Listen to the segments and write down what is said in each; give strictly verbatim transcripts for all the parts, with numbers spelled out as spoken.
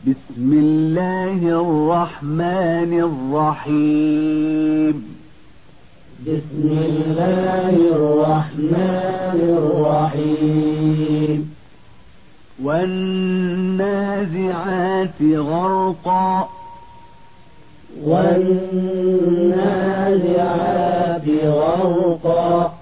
بسم الله الرحمن الرحيم بسم الله الرحمن الرحيم والنازعات غرقا والنازعات غرقا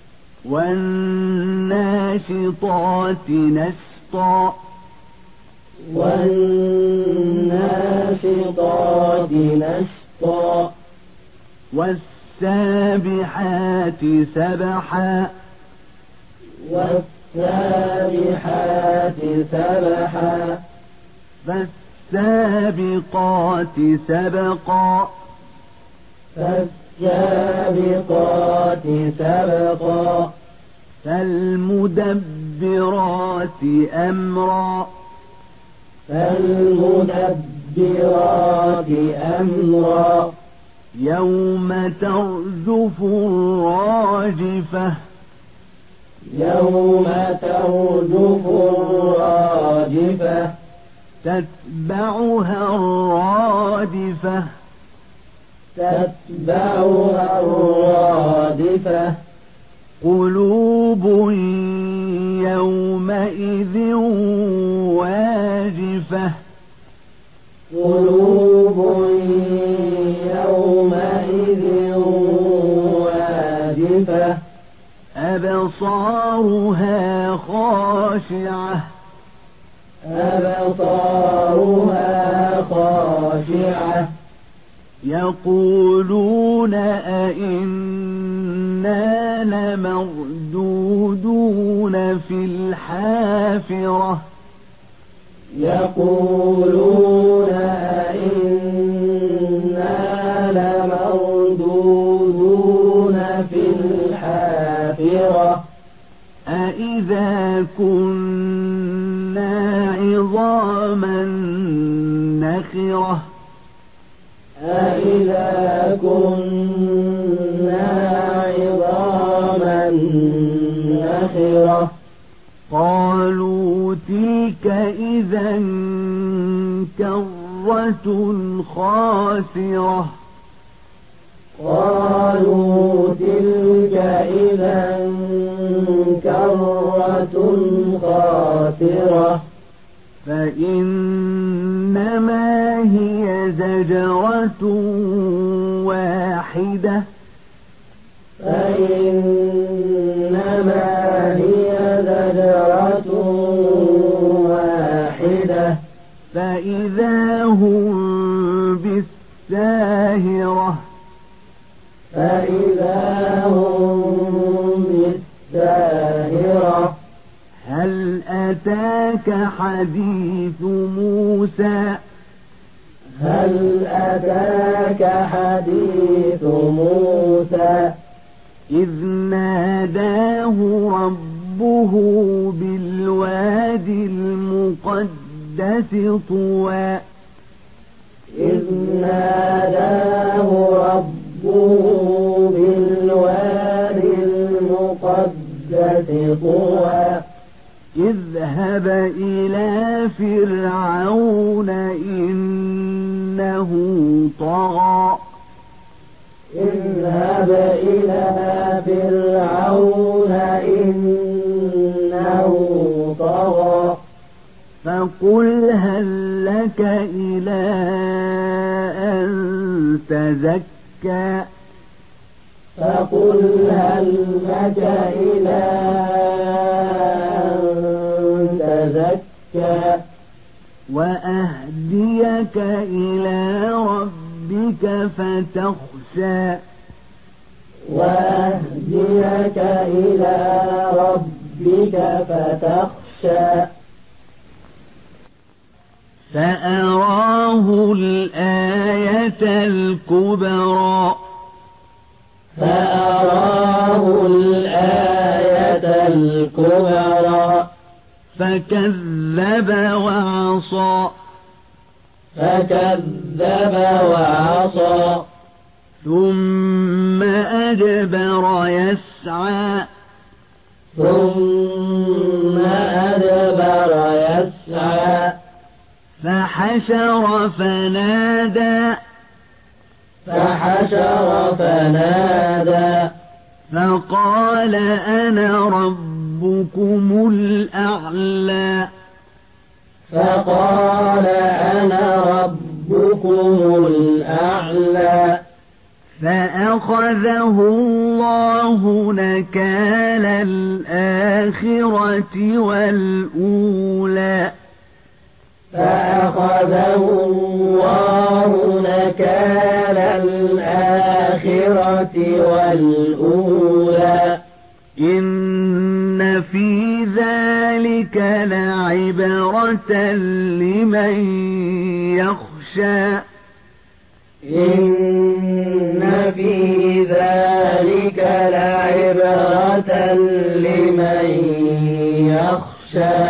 والناشطات نشطا والناشطات نشطا والسابحات سبحا والسابحات سبحا فالسابقات سبقا فالسابقات سبقا فالمدبرات أمرا فالمدبرات أمرا يوم ترجف الراجفة يوم ترجف الراجفة تتبعها الرادفة تتبعها الرادفة قلوب يومئذ واجفة قلوب يومئذ واجفة أبصارها خاشعة أبصارها خاشعة يقولون أئنا لمردودون في الحافرة يقولون أئنا لمردودون في الحافرة أئذا كنا عظاما نخرة أئذا كنا عظاما نخرة قالوا تلك إذا كرة خاسرة قالوا تلك إذا كرة خاسرة فإنما هي زجرة واحدة فإنما هي زجرة واحدة فإذا هم بالساهرة فإذا هم بالساهرة هل أتاك حديث موسى هل أتاك حديث موسى إذ ناداه ربه بالواد المقدس طوى إذ ناداه ربه بالواد المقدس طوى اذهب إلى فرعون إنه طغى اذهب إلى فرعون إنه طغى فقل هل لك إلى أن تزكى فقل هل لك إلى أن تزكى وأهديك إلى ربك فتخشى وأهديك إلى ربك فتخشى فأراه الآية الكبرى فأراه الآية الكبرى فكذب وعصى فكذب وعصى ثم أدبر يسعى ثم أدبر يسعى فحشر فنادى فحشر فنادى فقال أنا ربكم الأعلى فقال أنا ربكم الأعلى فأخذه الله نكال الآخرة والأولى فأخذه الله نكال الآخرة والأولى إن في ذلك لعبرة لمن يخشى إن في ذلك لعبرة لمن يخشى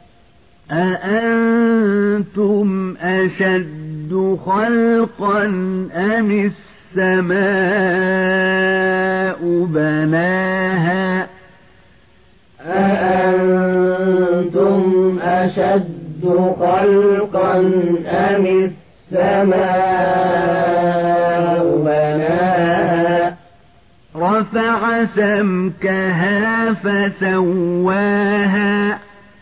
أأنتم أشد خلقا أم السماء بناها أأنتم أشد خلقا أم السماء بناها رفع سمكها فسواها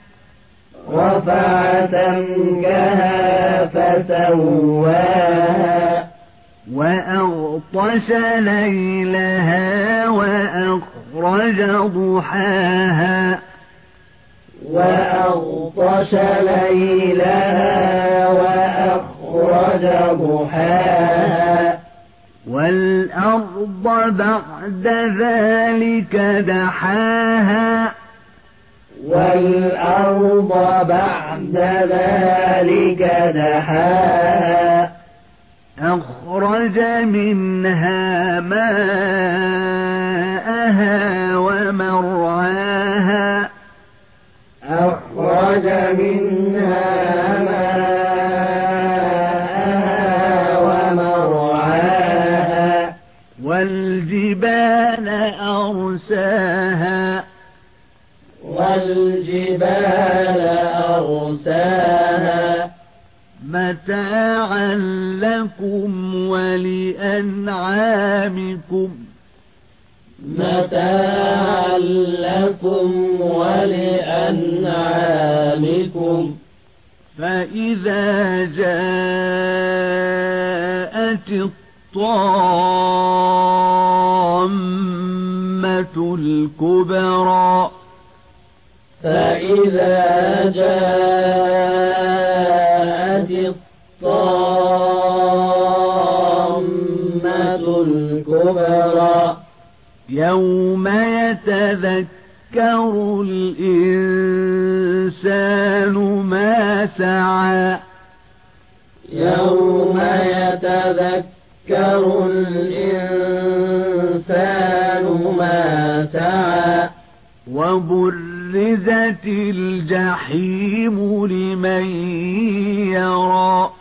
رفع سمكها فسواها وأغطش ليلها وأخرج ضحاها وأغطش ليلها وأخرج ضحاها والأرض بعد ذلك دحاها والأرض بعد ذلك دحاها أخرج منها ماءها ومرعاها أخرج منها ماءها ومرعاها والجبال أرساها والجبال أرساها متاعا لكم ولأنعامكم متاعا لكم ولأنعامكم فإذا جاءت الطامة الكبرى فإذا جاءت الطامة الكبرى يوم يتذكر الإنسان ما سعى يوم يتذكر الإنسان ما سعى وبرزت الجحيم لمن يرى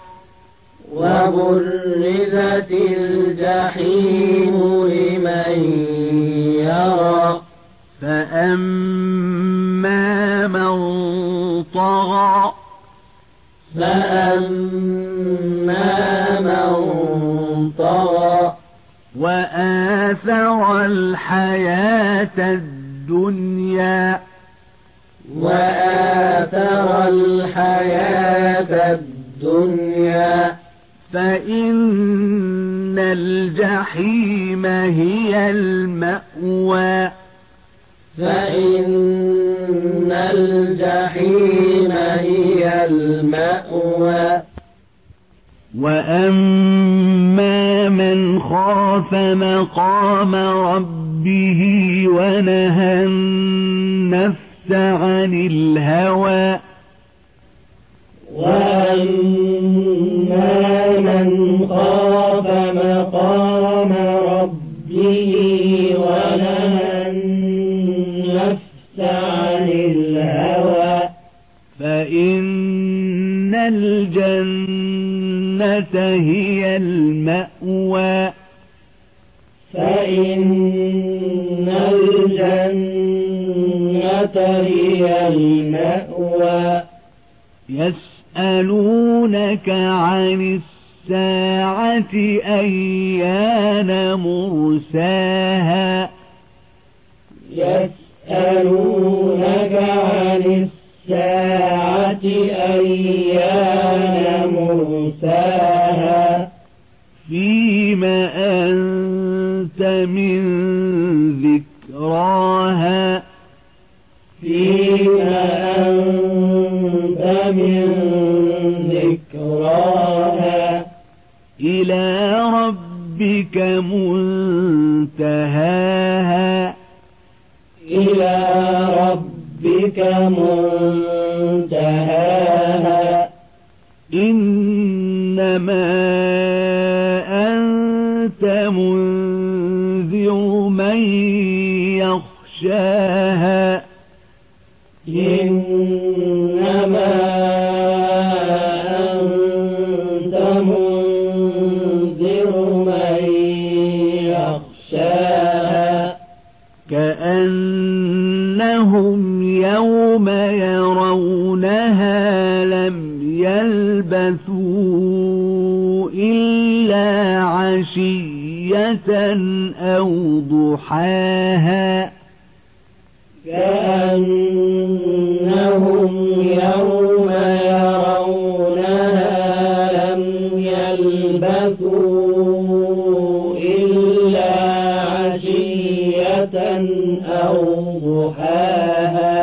وبرزت الجحيم لمن يرى فأما من طغى فأما من طغى وآثر الحياة الدنيا وآثر الحياة الدنيا فإن الجحيم هي المأوى فإن الجحيم هي المأوى وأما من خاف مقام ربه ونهى النفس عن الهوى وأما من خاف مقام ربه ونهى النفس عن الهوى فإن الجنة هي المأوى فإن الجنة هي المأوى يسأل يسألونك عن الساعة أيان مرساها يسألونك عن الساعة أيان مرساها فيما أنت من ذكراها فيما أنت من ذكراها إلى ربك منتهاها إلى ربك منتهاها إنما أنت منذر من يخشاها إنما أنت منذر من يخشاها كأنهم يوم يرونها لم يلبثوا إلا عشية أو ضحاها كأنهم يوم يرونها لم يلبثوا إلا عشية أو ضحاها